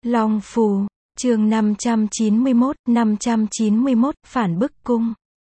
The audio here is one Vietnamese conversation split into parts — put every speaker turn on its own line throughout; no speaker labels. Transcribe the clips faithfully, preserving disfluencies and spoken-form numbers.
Long Phù, chương năm trăm chín mươi mốt, năm trăm chín mươi mốt, Phản bức cung.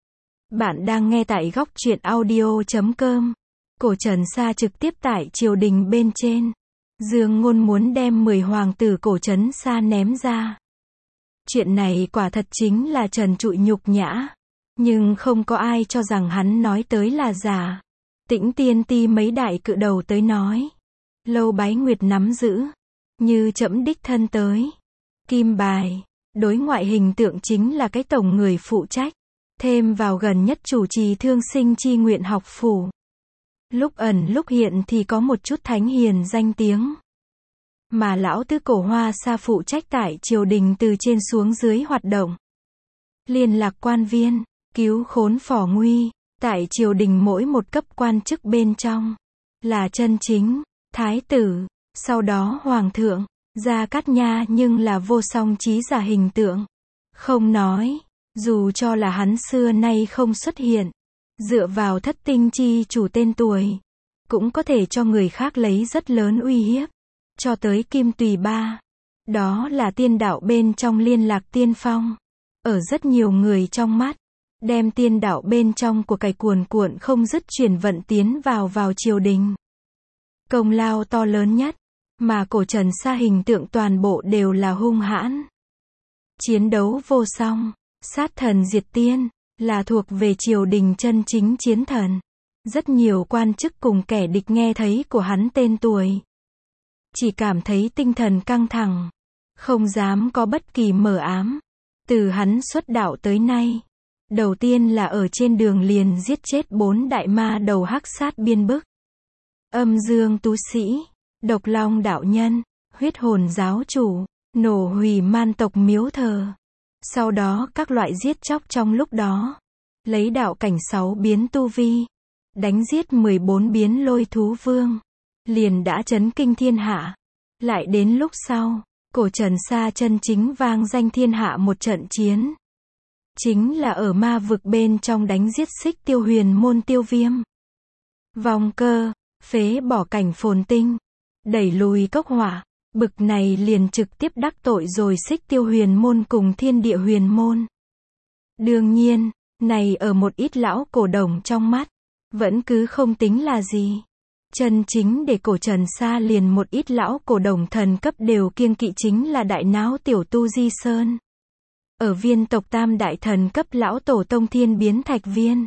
Bạn đang nghe tại góc truyện audio chấm com. Cổ Trần Sa trực tiếp tại triều đình bên trên. Dương Ngôn muốn đem mười hoàng tử Cổ Trấn Sa ném ra. Chuyện này quả thật chính là trần trụi nhục nhã. Nhưng không có ai cho rằng hắn nói tới là giả. Tĩnh Tiên Ti mấy đại cự đầu tới nói. Lâu Bái Nguyệt nắm giữ. Như trẫm đích thân tới. Kim Bài, đối ngoại hình tượng chính là cái tổng người phụ trách. Thêm vào gần nhất chủ trì thương sinh chi nguyện học phủ. Lúc ẩn lúc hiện thì có một chút thánh hiền danh tiếng. Mà lão tứ Cổ Hoa Sa phụ trách tại triều đình từ trên xuống dưới hoạt động. Liên lạc quan viên, cứu khốn phò nguy, tại triều đình mỗi một cấp quan chức bên trong. Là chân chính, thái tử, sau đó hoàng thượng. Gia Cát Nha nhưng là vô song trí giả hình tượng. Không nói, dù cho là hắn xưa nay không xuất hiện, dựa vào thất tinh chi chủ tên tuổi, cũng có thể cho người khác lấy rất lớn uy hiếp. Cho tới Kim Tùy Ba, đó là tiên đạo bên trong liên lạc tiên phong. Ở rất nhiều người trong mắt, đem tiên đạo bên trong của cải cuồn cuộn không dứt chuyển vận tiến vào vào triều đình. Công lao to lớn nhất. Mà Cổ Trần Sa hình tượng toàn bộ đều là hung hãn. Chiến đấu vô song, sát thần diệt tiên, là thuộc về triều đình chân chính chiến thần. Rất nhiều quan chức cùng kẻ địch nghe thấy của hắn tên tuổi. Chỉ cảm thấy tinh thần căng thẳng, không dám có bất kỳ mờ ám. Từ hắn xuất đạo tới nay, đầu tiên là ở trên đường liền giết chết bốn đại ma đầu hắc sát biên bức. Âm Dương Tú Sĩ, Độc Long đạo nhân, Huyết Hồn giáo chủ, nổ hủy man tộc miếu thờ. Sau đó các loại giết chóc trong lúc đó, lấy đạo cảnh sáu biến tu vi, đánh giết mười bốn biến lôi thú vương, liền đã chấn kinh thiên hạ. Lại đến lúc sau, Cổ Trần Sa chân chính vang danh thiên hạ một trận chiến. Chính là ở ma vực bên trong đánh giết Xích Tiêu Huyền môn Tiêu Viêm. Vong Cơ, phế bỏ cảnh Phồn Tinh. Đẩy lùi cốc hỏa, bực này liền trực tiếp đắc tội rồi Xích Tiêu Huyền môn cùng Thiên Địa Huyền môn. Đương nhiên, này ở một ít lão cổ đồng trong mắt, vẫn cứ không tính là gì. Chân chính để Cổ Trần Sa liền một ít lão cổ đồng thần cấp đều kiêng kỵ chính là đại náo tiểu tu Di Sơn. Ở viên tộc tam đại thần cấp lão tổ tông Thiên Biến Thạch Viên,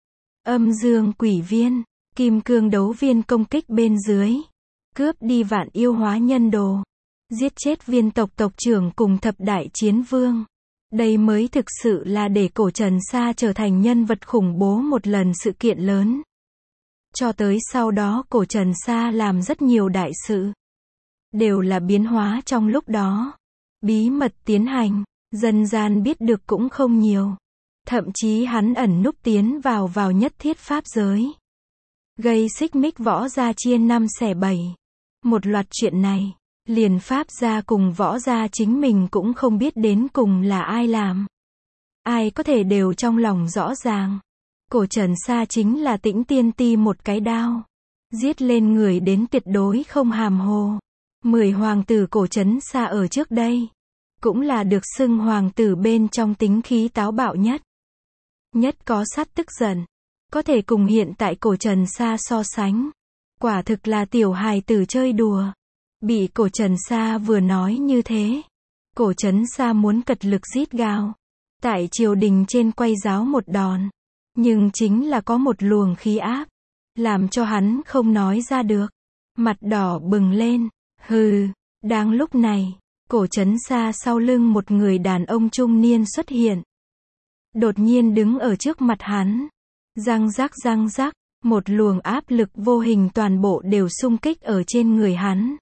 Âm Dương Quỷ Viên, Kim Cương Đấu Viên công kích bên dưới. Cướp đi vạn yêu hóa nhân đồ. Giết chết viên tộc tộc trưởng cùng thập đại chiến vương. Đây mới thực sự là để Cổ Trần Sa trở thành nhân vật khủng bố một lần sự kiện lớn. Cho tới sau đó Cổ Trần Sa làm rất nhiều đại sự. Đều là biến hóa trong lúc đó. Bí mật tiến hành, dân gian biết được cũng không nhiều. Thậm chí hắn ẩn núp tiến vào vào nhất thiết pháp giới. Gây xích mích võ gia chia năm xẻ bảy. Một loạt chuyện này, liền pháp gia cùng võ gia chính mình cũng không biết đến cùng là ai làm. Ai có thể đều trong lòng rõ ràng. Cổ Trần Sa chính là Tĩnh Tiên Ti một cái đao. Giết lên người đến tuyệt đối không hàm hồ. Mười hoàng tử Cổ Trấn Sa ở trước đây. Cũng là được xưng hoàng tử bên trong tính khí táo bạo nhất. Nhất có sát tức giận. Có thể cùng hiện tại Cổ Trần Sa so sánh. Quả thực là tiểu hài tử chơi đùa. Bị Cổ Trần Sa vừa nói như thế. Cổ Trấn Sa muốn cật lực rít gào. Tại triều đình trên quay giáo một đòn. Nhưng chính là có một luồng khí áp. Làm cho hắn không nói ra được. Mặt đỏ bừng lên. Hừ. Đang lúc này, Cổ Trấn Sa sau lưng một người đàn ông trung niên xuất hiện. Đột nhiên đứng ở trước mặt hắn. Răng rắc răng rắc. Một luồng áp lực vô hình toàn bộ đều xung kích ở trên người hắn.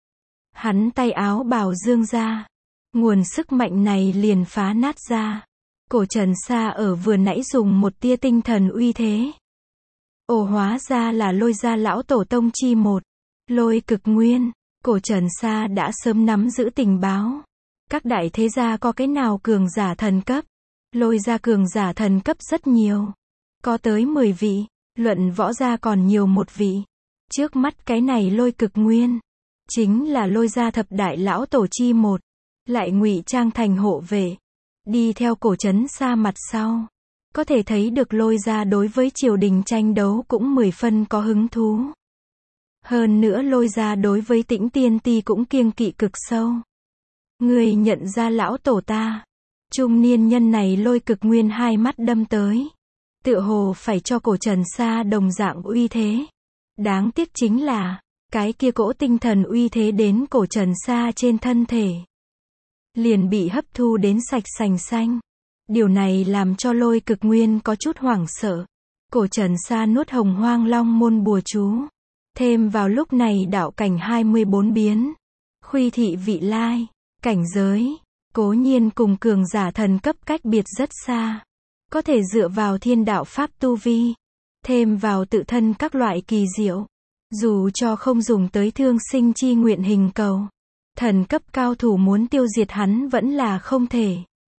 Hắn tay áo bào dương ra. Nguồn sức mạnh này liền phá nát ra. Cổ Trần Sa ở vừa nãy dùng một tia tinh thần uy thế. Ồ, hóa ra là Lôi gia lão tổ tông chi một. Lôi Cực Nguyên. Cổ Trần Sa đã sớm nắm giữ tình báo. Các đại thế gia có cái nào cường giả thần cấp. Lôi gia cường giả thần cấp rất nhiều. Có tới mười vị. Luận võ gia còn nhiều một vị. Trước mắt cái này Lôi Cực Nguyên, chính là Lôi gia thập đại lão tổ chi một. lại ngụy trang thành hộ vệ, đi theo Cổ Trấn Sa mặt sau. Có thể thấy được Lôi Gia đối với triều đình tranh đấu cũng mười phân có hứng thú. Hơn nữa Lôi Gia đối với Tĩnh Tiên Ti cũng kiêng kỵ cực sâu. Người nhận ra lão tổ ta. Trung niên nhân này Lôi Cực Nguyên hai mắt đâm tới. Tựa hồ phải cho Cổ Trần Sa đồng dạng uy thế. Đáng tiếc chính là, cái kia cỗ tinh thần uy thế đến Cổ Trần Sa trên thân thể. Liền bị hấp thu đến sạch sành xanh. Điều này làm cho Lôi Cực Nguyên có chút hoảng sợ. Cổ Trần Sa nuốt Hồng Hoang Long môn bùa chú. Thêm vào lúc này đạo cảnh hai mươi bốn biến. Khuy thị vị lai. Cảnh giới. Cố nhiên cùng cường giả thần cấp cách biệt rất xa. Có thể dựa vào thiên đạo pháp tu vi. Thêm vào tự thân các loại kỳ diệu. Dù cho không dùng tới thương sinh chi nguyện hình cầu. Thần cấp cao thủ muốn tiêu diệt hắn vẫn là không thể.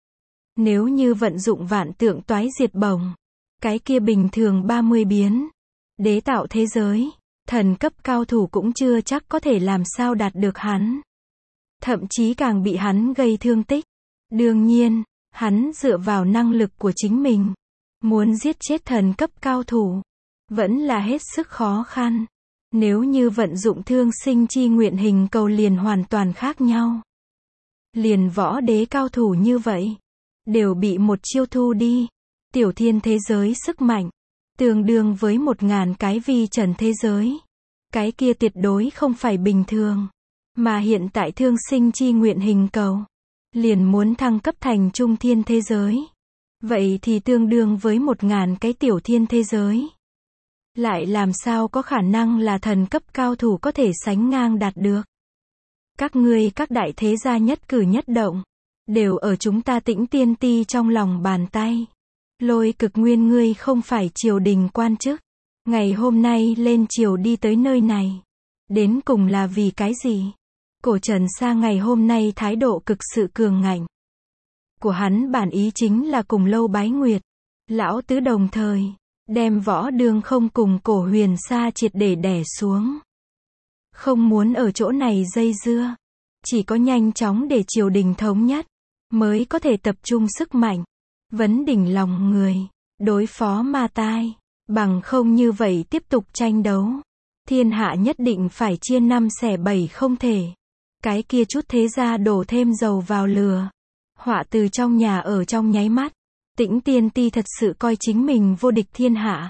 Nếu như vận dụng vạn tượng toái diệt bổng. Cái kia bình thường ba mươi biến. Đế tạo thế giới. Thần cấp cao thủ cũng chưa chắc có thể làm sao đạt được hắn. Thậm chí càng bị hắn gây thương tích. Đương nhiên, hắn dựa vào năng lực của chính mình. Muốn giết chết thần cấp cao thủ. Vẫn là hết sức khó khăn. Nếu như vận dụng thương sinh chi nguyện hình cầu liền hoàn toàn khác nhau. Liền võ đế cao thủ như vậy. Đều bị một chiêu thu đi. Tiểu thiên thế giới sức mạnh. Tương đương với một ngàn cái vi trần thế giới. Cái kia tuyệt đối không phải bình thường. Mà hiện tại thương sinh chi nguyện hình cầu. Liền muốn thăng cấp thành trung thiên thế giới. Vậy thì tương đương với một ngàn cái tiểu thiên thế giới. Lại làm sao có khả năng là thần cấp cao thủ có thể sánh ngang đạt được. Các ngươi các đại thế gia nhất cử nhất động. Đều ở chúng ta Tĩnh Tiên Ti trong lòng bàn tay. Lôi Cực Nguyên ngươi không phải triều đình quan chức. Ngày hôm nay lên triều đi tới nơi này. Đến cùng là vì cái gì? Cổ Trần Sa ngày hôm nay thái độ cực sự cường ngạnh. Của hắn bản ý chính là cùng Lâu Bái Nguyệt. Lão tứ đồng thời. Đem Võ Đương Không cùng Cổ Huyền Sa triệt để đè xuống. Không muốn ở chỗ này dây dưa. Chỉ có nhanh chóng để triều đình thống nhất. Mới có thể tập trung sức mạnh. Vấn đỉnh lòng người. Đối phó ma tai. Bằng không như vậy tiếp tục tranh đấu. Thiên hạ nhất định phải chia năm xẻ bảy không thể. Cái kia chút thế gia đổ thêm dầu vào lửa. Họa từ trong nhà ở trong nháy mắt. Tĩnh Tiên Ti thật sự coi chính mình vô địch thiên hạ.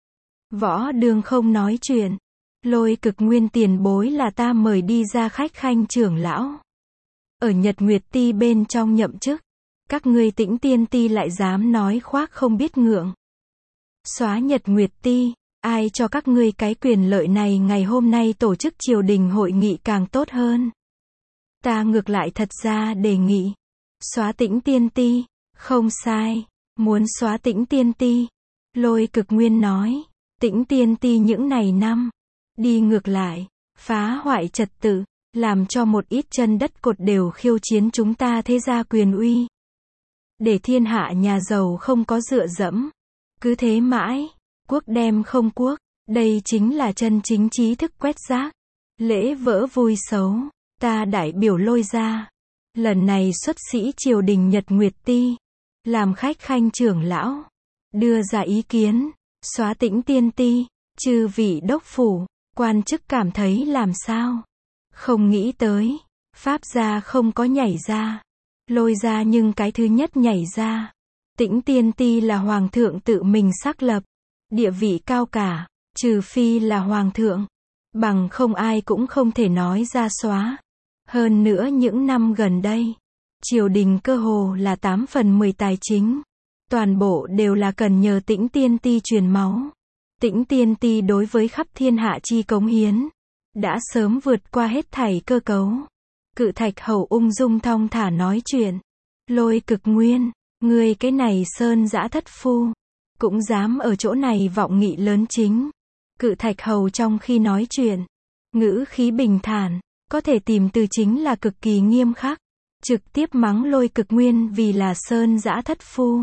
Võ Đương Không nói chuyện. Lôi Cực Nguyên tiền bối là ta mời đi ra khách khanh trưởng lão. Ở Nhật Nguyệt Ti bên trong nhậm chức. Các ngươi Tĩnh Tiên Ti lại dám nói khoác không biết ngượng. Xóa Nhật Nguyệt Ti. Ai cho các ngươi cái quyền lợi này ngày hôm nay tổ chức triều đình hội nghị càng tốt hơn. Ta ngược lại thật ra đề nghị. Xóa Tĩnh Tiên Ti. Không sai. Muốn xóa Tĩnh Tiên Ti. Lôi Cực Nguyên nói. Tĩnh Tiên Ti những này năm. Đi ngược lại. Phá hoại trật tự. Làm cho một ít chân đất cột đều khiêu chiến chúng ta thế gia quyền uy. Để thiên hạ nhà giàu không có dựa dẫm. Cứ thế mãi. Quốc đem không quốc. Đây chính là chân chính trí thức quét rác. Lễ vỡ vui xấu. Ta đại biểu Lôi gia. Lần này xuất sĩ triều đình Nhật Nguyệt Ti. Làm khách khanh trưởng lão. Đưa ra ý kiến. Xóa Tĩnh Tiên Ti. Chư vị đốc phủ. Quan chức cảm thấy làm sao? Không nghĩ tới. Pháp gia không có nhảy ra. Lôi gia nhưng cái thứ nhất nhảy ra. Tĩnh Tiên Ti là hoàng thượng tự mình xác lập. Địa vị cao cả. Trừ phi là hoàng thượng. Bằng không ai cũng không thể nói ra xóa. Hơn nữa những năm gần đây. Triều đình cơ hồ là tám phần mười tài chính. Toàn bộ đều là cần nhờ Tĩnh Tiên Ti truyền máu. Tĩnh Tiên Ti đối với khắp thiên hạ chi cống hiến. Đã sớm vượt qua hết thảy cơ cấu. Cự Thạch Hầu ung dung thong thả nói chuyện. Lôi Cực Nguyên. Ngươi cái này sơn dã thất phu. Cũng dám ở chỗ này vọng nghị lớn chính. Cự Thạch Hầu trong khi nói chuyện. Ngữ khí bình thản. Có thể tìm từ chính là cực kỳ nghiêm khắc. Trực tiếp mắng Lôi Cực Nguyên vì là sơn dã thất phu.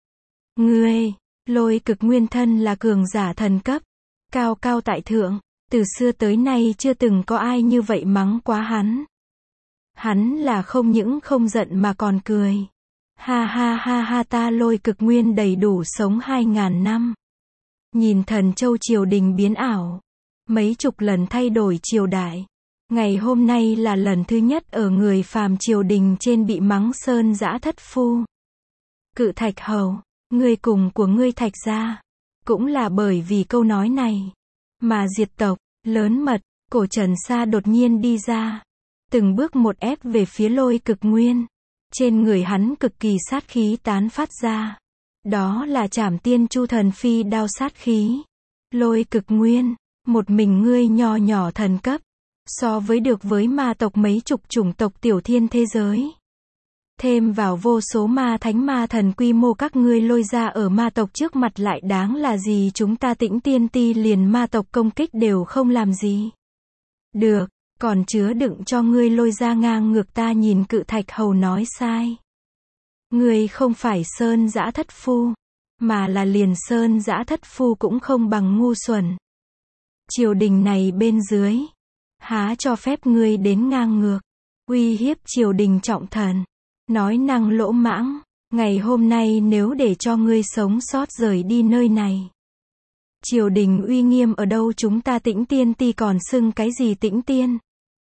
Ngươi. Lôi Cực Nguyên thân là cường giả thần cấp. Cao cao tại thượng. Từ xưa tới nay chưa từng có ai như vậy mắng quá hắn. Hắn là không những không giận mà còn cười. Ha ha ha ha, ta Lôi Cực Nguyên đầy đủ sống hai ngàn năm. Nhìn Thần Châu triều đình biến ảo. Mấy chục lần thay đổi triều đại. Ngày hôm nay là lần thứ nhất ở người phàm triều đình trên bị mắng sơn dã thất phu. Cự Thạch Hầu, ngươi cùng của ngươi Thạch gia. Cũng là bởi vì câu nói này. Mà diệt tộc, lớn mật, Cổ Trần Sa đột nhiên đi ra. Từng bước một ép về phía Lôi Cực Nguyên. Trên người hắn cực kỳ sát khí tán phát ra. Đó là Trảm Tiên Chu Thần Phi đao sát khí. Lôi Cực Nguyên, một mình ngươi nho nhỏ thần cấp. So với được với ma tộc mấy chục chủng tộc tiểu thiên thế giới. Thêm vào vô số ma thánh ma thần quy mô các ngươi lôi ra ở ma tộc trước mặt lại đáng là gì, chúng ta Tĩnh Tiên Ti liền ma tộc công kích đều không làm gì. Được, còn chứa đựng cho ngươi lôi ra ngang ngược, ta nhìn Cự Thạch Hầu nói sai. Ngươi không phải sơn dã thất phu, mà là liền sơn dã thất phu cũng không bằng ngu xuẩn. Triều đình này bên dưới, há cho phép ngươi đến ngang ngược, uy hiếp triều đình trọng thần, nói năng lỗ mãng. Ngày hôm nay nếu để cho ngươi sống sót rời đi nơi này, triều đình uy nghiêm ở đâu, chúng ta Tĩnh Tiên Ti còn xưng cái gì Tĩnh Tiên?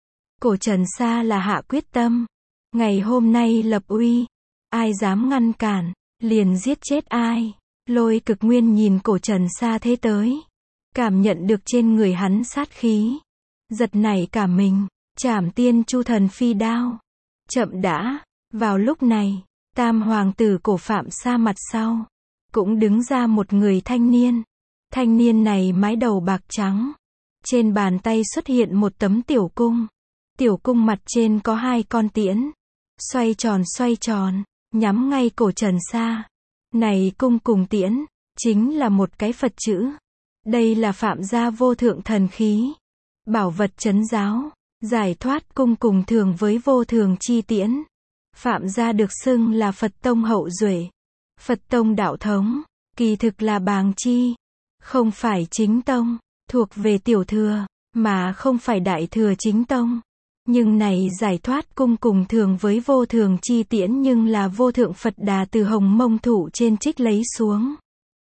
Cổ Trần Sa là hạ quyết tâm, ngày hôm nay lập uy, ai dám ngăn cản, liền giết chết ai. Lôi Cực Nguyên nhìn Cổ Trần Sa thế tới, cảm nhận được trên người hắn sát khí, giật nảy cả mình. Trảm Tiên Chu Thần Phi đao. Chậm đã. Vào lúc này, Tam hoàng tử Cổ Phạm Sa mặt sau, cũng đứng ra một người thanh niên. Thanh niên này mái đầu bạc trắng, trên bàn tay xuất hiện một tấm tiểu cung. Tiểu cung mặt trên có hai con tiễn, xoay tròn xoay tròn, nhắm ngay Cổ Trần Sa. Này cung cùng tiễn, chính là một cái Phật chữ. Đây là Phạm gia vô thượng thần khí, bảo vật trấn giáo, giải thoát cung cùng thường với vô thường chi tiễn. Phạm gia được xưng là Phật tông hậu duệ, Phật tông đạo thống, kỳ thực là bàng chi, không phải chính tông, thuộc về tiểu thừa, mà không phải đại thừa chính tông. Nhưng này giải thoát cung cùng thường với vô thường chi tiễn nhưng là vô thượng Phật Đà từ Hồng Mông Thụ trên trích lấy xuống.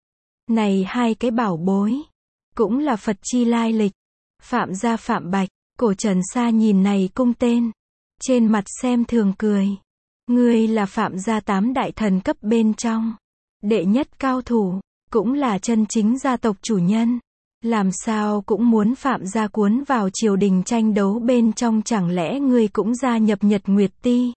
Này hai cái bảo bối, cũng là Phật chi lai lịch. Phạm gia Phạm Bạch, Cổ Trần Sa nhìn này cung tên, trên mặt xem thường cười. Ngươi là Phạm gia tám đại thần cấp bên trong, đệ nhất cao thủ, cũng là chân chính gia tộc chủ nhân. Làm sao cũng muốn Phạm gia cuốn vào triều đình tranh đấu bên trong, chẳng lẽ ngươi cũng gia nhập Nhật Nguyệt Ti?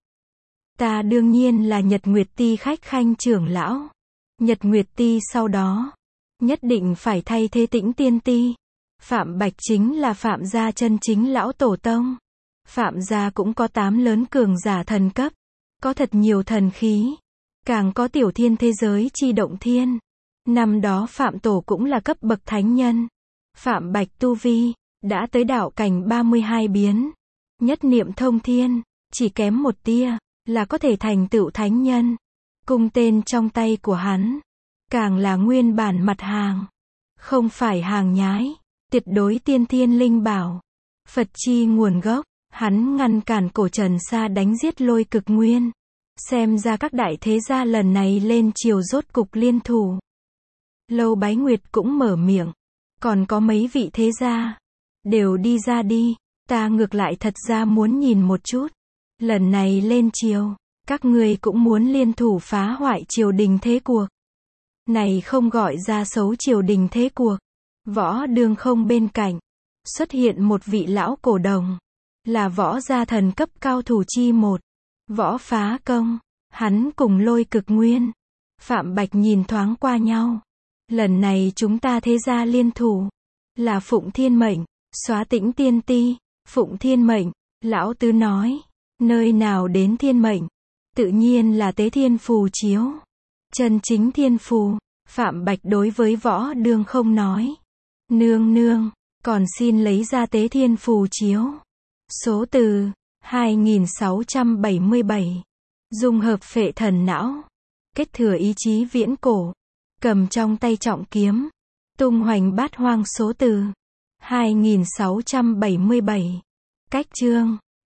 Ta đương nhiên là Nhật Nguyệt Ti khách khanh trưởng lão. Nhật Nguyệt Ti sau đó, nhất định phải thay thế Tĩnh Tiên Ti. Phạm Bạch chính là Phạm gia chân chính lão tổ tông. Phạm gia cũng có tám lớn cường giả thần cấp, có thật nhiều thần khí, càng có tiểu thiên thế giới chi động thiên. Năm đó Phạm tổ cũng là cấp bậc thánh nhân. Phạm Bạch tu vi đã tới đạo cảnh ba mươi hai biến, nhất niệm thông thiên, chỉ kém một tia là có thể thành tựu thánh nhân. Cung tên trong tay của hắn càng là nguyên bản mặt hàng, không phải hàng nhái, tuyệt đối tiên thiên linh bảo, Phật chi nguồn gốc. Hắn ngăn cản Cổ Trần Sa đánh giết Lôi Cực Nguyên. Xem ra các đại thế gia lần này lên triều rốt cục liên thủ. Lâu Bái Nguyệt cũng mở miệng, còn có mấy vị thế gia, đều đi ra đi, ta ngược lại thật ra muốn nhìn một chút. Lần này lên triều, các ngươi cũng muốn liên thủ phá hoại triều đình thế cuộc. Này không gọi ra xấu triều đình thế cuộc. Võ Đương Không bên cạnh, xuất hiện một vị lão cổ đồng, là võ gia thần cấp cao thủ chi một, Võ Phá Công. Hắn cùng Lôi Cực Nguyên, Phạm Bạch nhìn thoáng qua nhau. Lần này chúng ta thế gia liên thủ, là phụng thiên mệnh, xóa Tĩnh Tiên Ti. Phụng thiên mệnh, lão tứ nói, nơi nào đến thiên mệnh, tự nhiên là tế thiên phù chiếu. Chân chính thiên phù. Phạm Bạch đối với Võ Đương Không nói, nương nương, còn xin lấy ra tế thiên phù chiếu. Số từ hai nghìn sáu trăm bảy mươi bảy. Dung hợp phệ thần não, kết thừa ý chí viễn cổ, cầm trong tay trọng kiếm, tung hoành bát hoang. Số từ hai nghìn sáu trăm bảy mươi bảy. Cách chương